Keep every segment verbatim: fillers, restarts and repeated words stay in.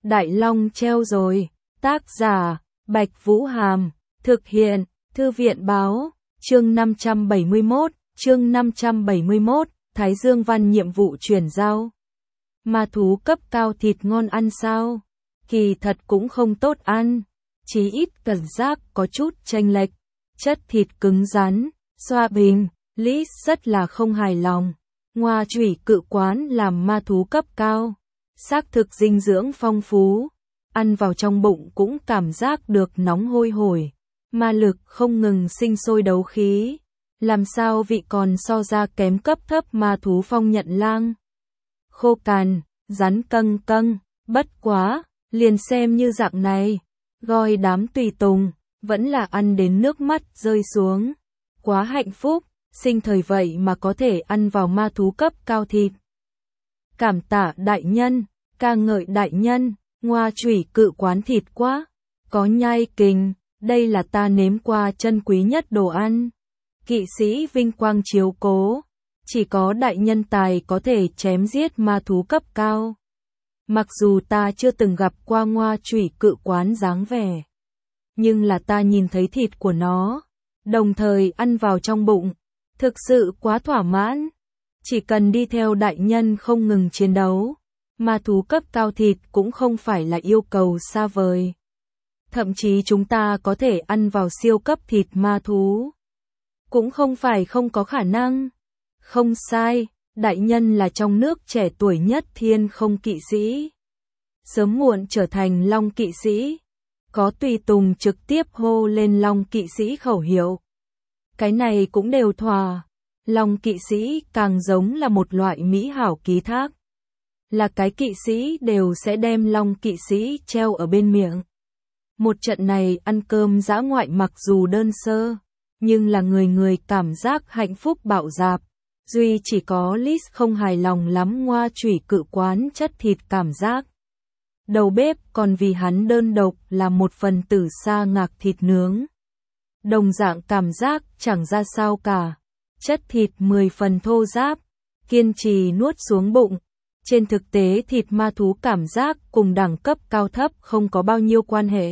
Đại Long treo rồi. Tác giả, Bạch Vũ Hàm. Thực hiện, Thư viện báo. Chương năm trăm bảy mươi mốt, chương năm trăm bảy mươi mốt, Thái Dương Văn nhiệm vụ chuyển giao. Ma thú cấp cao thịt ngon ăn sao? Kỳ thật cũng không tốt ăn. Chí ít cảm giác có chút chênh lệch. Chất thịt cứng rắn, xoa bình, Liz rất là không hài lòng. Ngoa chủy cự quán làm ma thú cấp cao. Xác thực dinh dưỡng phong phú. Ăn vào trong bụng cũng cảm giác được nóng hôi hổi. Ma lực không ngừng sinh sôi đấu khí. Làm sao vị còn so ra kém cấp thấp ma thú phong nhận lang. Khô cằn, rắn căng căng, bất quá, liền xem như dạng này. Goi đám tùy tùng, vẫn là ăn đến nước mắt rơi xuống. Quá hạnh phúc, sinh thời vậy mà có thể ăn vào ma thú cấp cao thịt. Cảm tạ đại nhân, ca ngợi đại nhân, ngoa chủy cự quán thịt quá, có nhai kình, đây là ta nếm qua chân quý nhất đồ ăn. Kỵ sĩ vinh quang chiếu cố, chỉ có đại nhân tài có thể chém giết ma thú cấp cao. Mặc dù ta chưa từng gặp qua ngoa chủy cự quán dáng vẻ, nhưng là ta nhìn thấy thịt của nó, đồng thời ăn vào trong bụng, thực sự quá thỏa mãn. Chỉ cần đi theo đại nhân không ngừng chiến đấu, ma thú cấp cao thịt cũng không phải là yêu cầu xa vời. Thậm chí chúng ta có thể ăn vào siêu cấp thịt ma thú. Cũng không phải không có khả năng. Không sai, đại nhân là trong nước trẻ tuổi nhất thiên không kỵ sĩ. Sớm muộn trở thành Long kỵ sĩ. Có tùy tùng trực tiếp hô lên Long kỵ sĩ khẩu hiệu. Cái này cũng đều thỏa. Long kỵ sĩ càng giống là một loại mỹ hảo ký thác. Là cái kỵ sĩ đều sẽ đem Long kỵ sĩ treo ở bên miệng. Một trận này ăn cơm dã ngoại mặc dù đơn sơ, nhưng là người người cảm giác hạnh phúc bạo dạp. Duy chỉ có Liz không hài lòng lắm ngoa chủy cự quán chất thịt cảm giác. Đầu bếp còn vì hắn đơn độc là một phần tử sa ngạc thịt nướng. Đồng dạng cảm giác chẳng ra sao cả. Chất thịt mười phần thô ráp, kiên trì nuốt xuống bụng. Trên thực tế thịt ma thú cảm giác cùng đẳng cấp cao thấp không có bao nhiêu quan hệ.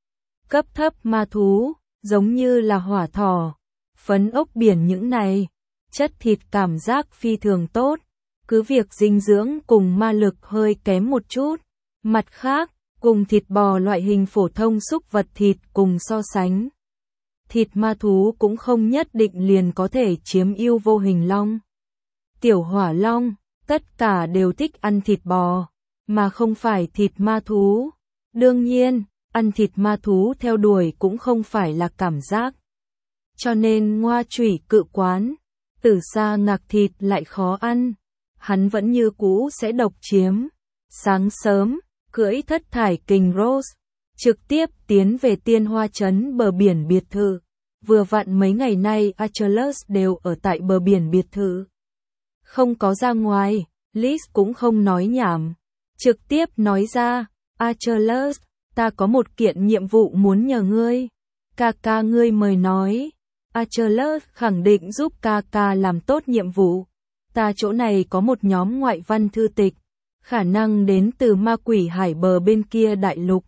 Cấp thấp ma thú, giống như là hỏa thỏ, phấn ốc biển những này, chất thịt cảm giác phi thường tốt, cứ việc dinh dưỡng cùng ma lực hơi kém một chút. Mặt khác, cùng thịt bò loại hình phổ thông súc vật thịt cùng so sánh, thịt ma thú cũng không nhất định liền có thể chiếm ưu vô hình long. Tiểu hỏa long, tất cả đều thích ăn thịt bò, mà không phải thịt ma thú. Đương nhiên, ăn thịt ma thú theo đuổi cũng không phải là cảm giác. Cho nên ngoa chủy cự quán, tử sa ngạc thịt lại khó ăn. Hắn vẫn như cũ sẽ độc chiếm. Sáng sớm, cưỡi thất thải kình Rose, trực tiếp tiến về tiên hoa trấn bờ biển biệt thự. Vừa vặn mấy ngày nay Achilles đều ở tại bờ biển biệt thự. Không có ra ngoài, Liz cũng không nói nhảm. Trực tiếp nói ra, Achilles, ta có một kiện nhiệm vụ muốn nhờ ngươi. Ca ca ngươi mời nói. Achilles khẳng định giúp ca ca làm tốt nhiệm vụ. Ta chỗ này có một nhóm ngoại văn thư tịch, khả năng đến từ ma quỷ hải bờ bên kia đại lục.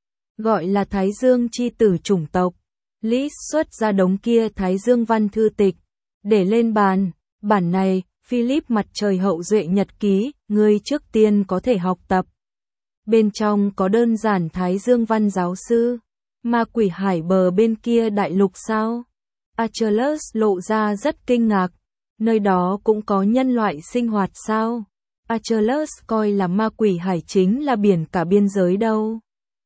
Gọi là Thái Dương chi tử chủng tộc. Liz xuất ra đống kia Thái Dương văn thư tịch, để lên bàn. Bản này, Philip mặt trời hậu duệ nhật ký, ngươi trước tiên có thể học tập. Bên trong có đơn giản Thái Dương văn giáo sư. Ma quỷ hải bờ bên kia đại lục sao? Achilles lộ ra rất kinh ngạc. Nơi đó cũng có nhân loại sinh hoạt sao? Achilles coi là ma quỷ hải chính là biển cả biên giới đâu.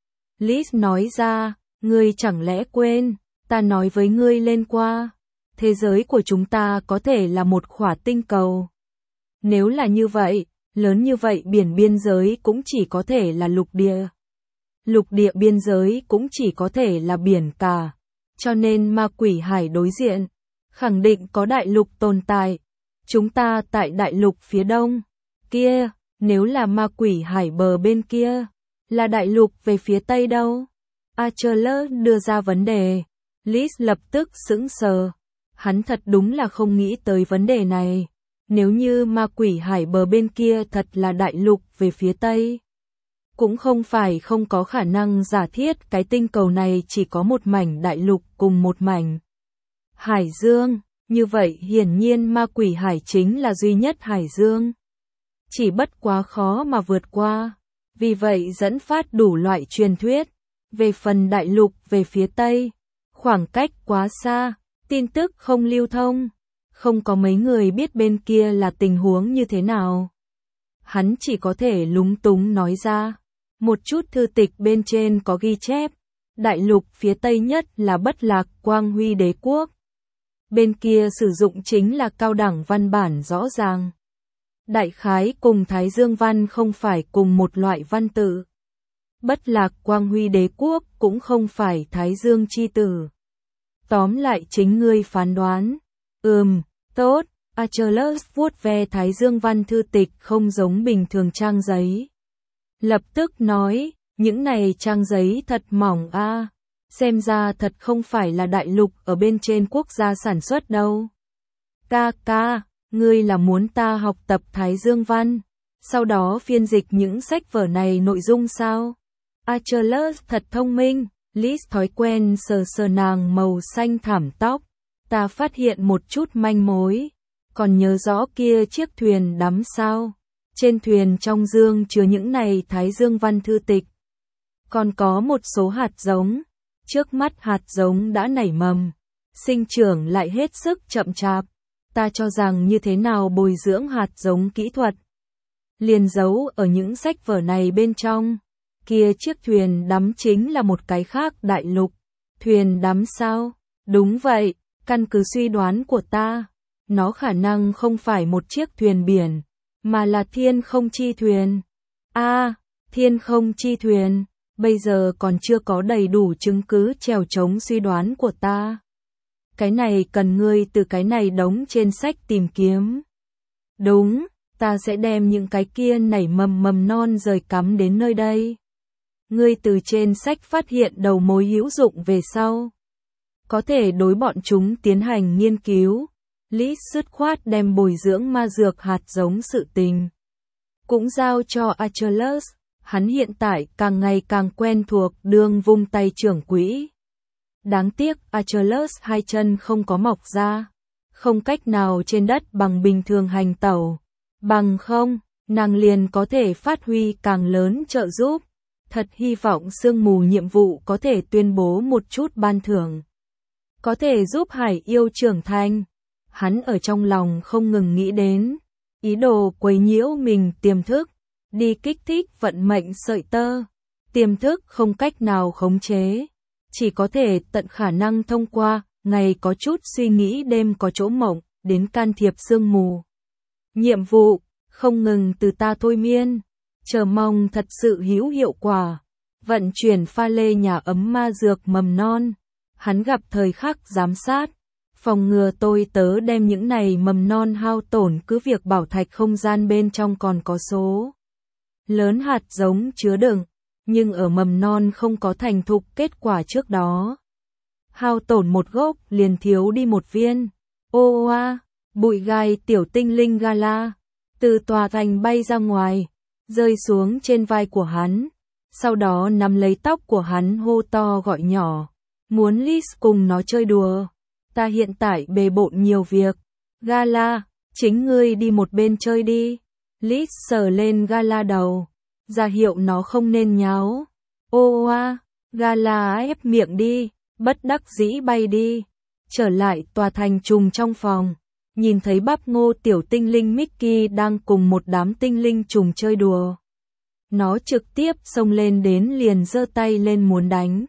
Liz nói ra, ngươi chẳng lẽ quên, ta nói với ngươi lên qua. Thế giới của chúng ta có thể là một khỏa tinh cầu. Nếu là như vậy, lớn như vậy biển biên giới cũng chỉ có thể là lục địa. Lục địa biên giới cũng chỉ có thể là biển cả. Cho nên ma quỷ hải đối diện, khẳng định có đại lục tồn tại. Chúng ta tại đại lục phía đông. Kia, nếu là ma quỷ hải bờ bên kia, là đại lục về phía tây đâu? Achilles đưa ra vấn đề. Liz lập tức sững sờ. Hắn thật đúng là không nghĩ tới vấn đề này. Nếu như ma quỷ hải bờ bên kia thật là đại lục về phía tây, Cũng không phải không có khả năng giả thiết cái tinh cầu này chỉ có một mảnh đại lục cùng một mảnh hải dương, như vậy hiển nhiên ma quỷ hải chính là duy nhất hải dương. Chỉ bất quá khó mà vượt qua, vì vậy dẫn phát đủ loại truyền thuyết. Về phần đại lục về phía Tây, khoảng cách quá xa, tin tức không lưu thông, không có mấy người biết bên kia là tình huống như thế nào. Hắn chỉ có thể lúng túng nói ra, một chút thư tịch bên trên có ghi chép, đại lục phía Tây nhất là Bất Lạc Quang Huy Đế Quốc. Bên kia sử dụng chính là cao đẳng văn bản rõ ràng. Đại khái cùng Thái Dương văn không phải cùng một loại văn tự. Bất Lạc Quang Huy Đế Quốc cũng không phải Thái Dương chi tử. Tóm lại chính ngươi phán đoán. Ừm, tốt. Achilles vuốt ve Thái Dương văn thư tịch không giống bình thường trang giấy. Lập tức nói, những này trang giấy thật mỏng a, à. Xem ra thật không phải là đại lục ở bên trên quốc gia sản xuất đâu. Ca ca, ngươi là muốn ta học tập Thái Dương văn, sau đó phiên dịch những sách vở này nội dung sao? Achilles thật thông minh, Liz thói quen sờ sờ nàng màu xanh thảm tóc. Ta phát hiện một chút manh mối, còn nhớ rõ kia chiếc thuyền đắm sao? Trên thuyền trong dương chứa những này Thái Dương văn thư tịch. Còn có một số hạt giống, trước mắt hạt giống đã nảy mầm, sinh trưởng lại hết sức chậm chạp. Ta cho rằng như thế nào bồi dưỡng hạt giống kỹ thuật, liền giấu ở những sách vở này bên trong. Kia chiếc thuyền đắm chính là một cái khác đại lục. Thuyền đắm sao? Đúng vậy, căn cứ suy đoán của ta, nó khả năng không phải một chiếc thuyền biển, mà là thiên không chi thuyền. A, à, thiên không chi thuyền, bây giờ còn chưa có đầy đủ chứng cứ trèo chống suy đoán của ta. Cái này cần ngươi từ cái này đống trên sách tìm kiếm. Đúng, ta sẽ đem những cái kia nảy mầm mầm non rời cắm đến nơi đây. Ngươi từ trên sách phát hiện đầu mối hữu dụng về sau, có thể đối bọn chúng tiến hành nghiên cứu. Lý dứt khoát đem bồi dưỡng ma dược hạt giống sự tình cũng giao cho Achilles. Hắn hiện tại càng ngày càng quen thuộc đương vung tay trưởng quỹ. Đáng tiếc Achilles hai chân không có mọc ra, không cách nào trên đất bằng bình thường hành tẩu. Bằng không, nàng liền có thể phát huy càng lớn trợ giúp. Thật hy vọng sương mù nhiệm vụ có thể tuyên bố một chút ban thưởng, có thể giúp Hải yêu trưởng thành. Hắn ở trong lòng không ngừng nghĩ đến, ý đồ quấy nhiễu mình tiềm thức, đi kích thích vận mệnh sợi tơ. Tiềm thức không cách nào khống chế, chỉ có thể tận khả năng thông qua, ngày có chút suy nghĩ đêm có chỗ mộng, đến can thiệp sương mù. Nhiệm vụ, không ngừng từ ta thôi miên, chờ mong thật sự hữu hiệu quả. Vận chuyển pha lê nhà ấm ma dược mầm non, hắn gặp thời khắc giám sát, phòng ngừa tôi tớ đem những này mầm non hao tổn, cứ việc bảo thạch không gian bên trong còn có số lớn hạt giống chứa đựng, nhưng ở mầm non không có thành thục kết quả trước đó. Hao tổn một gốc liền thiếu đi một viên. Ô oa, bụi gai tiểu tinh linh Gala, từ tòa thành bay ra ngoài, rơi xuống trên vai của hắn, sau đó nắm lấy tóc của hắn hô to gọi nhỏ, muốn Liz cùng nó chơi đùa. Ta hiện tại bề bộn nhiều việc. Gala, chính ngươi đi một bên chơi đi. Liz sờ lên Gala đầu, ra hiệu nó không nên nháo. Ô oa, Gala ép miệng đi, bất đắc dĩ bay đi. Trở lại tòa thành trùng trong phòng, nhìn thấy bắp ngô tiểu tinh linh Mickey đang cùng một đám tinh linh trùng chơi đùa. Nó trực tiếp xông lên đến liền giơ tay lên muốn đánh.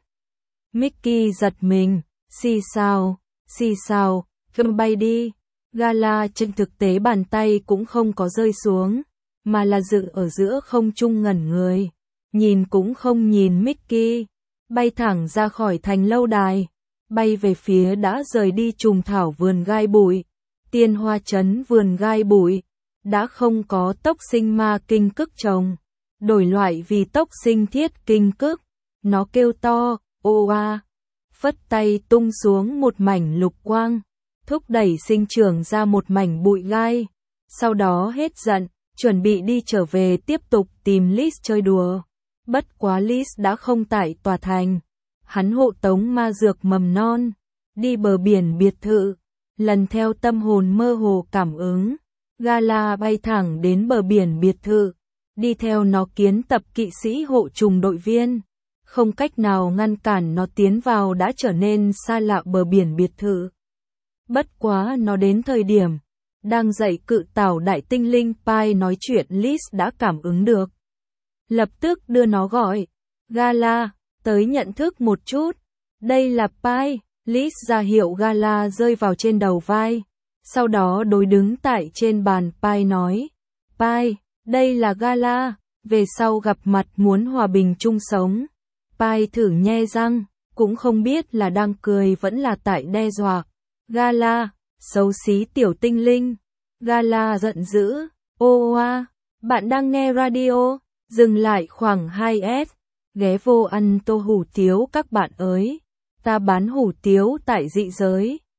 Mickey giật mình, xì xào, xì xào, gầm bay đi. Gala trên thực tế bàn tay cũng không có rơi xuống, mà là dựng ở giữa không trung ngẩn người, nhìn cũng không nhìn Mickey, bay thẳng ra khỏi thành lâu đài, bay về phía đã rời đi trùng thảo vườn gai bụi. Tiên hoa trấn vườn gai bụi, đã không có tốc sinh ma kinh cức trồng, đổi loại vì tốc sinh thiết kinh cức. Nó kêu to, ô a, phất tay tung xuống một mảnh lục quang, thúc đẩy sinh trưởng ra một mảnh bụi gai, sau đó hết giận, chuẩn bị đi trở về tiếp tục tìm Liz chơi đùa. Bất quá Lis đã không tại tòa thành. Hắn hộ tống ma dược mầm non, đi bờ biển biệt thự, lần theo tâm hồn mơ hồ cảm ứng. Gala bay thẳng đến bờ biển biệt thự, đi theo nó kiến tập kỵ sĩ hộ trùng đội viên. Không cách nào ngăn cản nó tiến vào đã trở nên xa lạ bờ biển biệt thự. Bất quá nó đến thời điểm đang dạy cự tảo đại tinh linh Pi nói chuyện, Lis đã cảm ứng được. Lập tức đưa nó gọi. Gala, tới nhận thức một chút. Đây là Pi. Lis ra hiệu Gala rơi vào trên đầu vai. Sau đó đối đứng tại trên bàn Pi nói. Pi, đây là Gala. Về sau gặp mặt muốn hòa bình chung sống. Pi thử nhe răng, cũng không biết là đang cười vẫn là tại đe dọa. Gala, xấu xí tiểu tinh linh. Gala giận dữ. Ô oa, bạn đang nghe radio, dừng lại khoảng hai S. Ghé vô ăn tô hủ tiếu các bạn ơi. Ta bán hủ tiếu tại dị giới.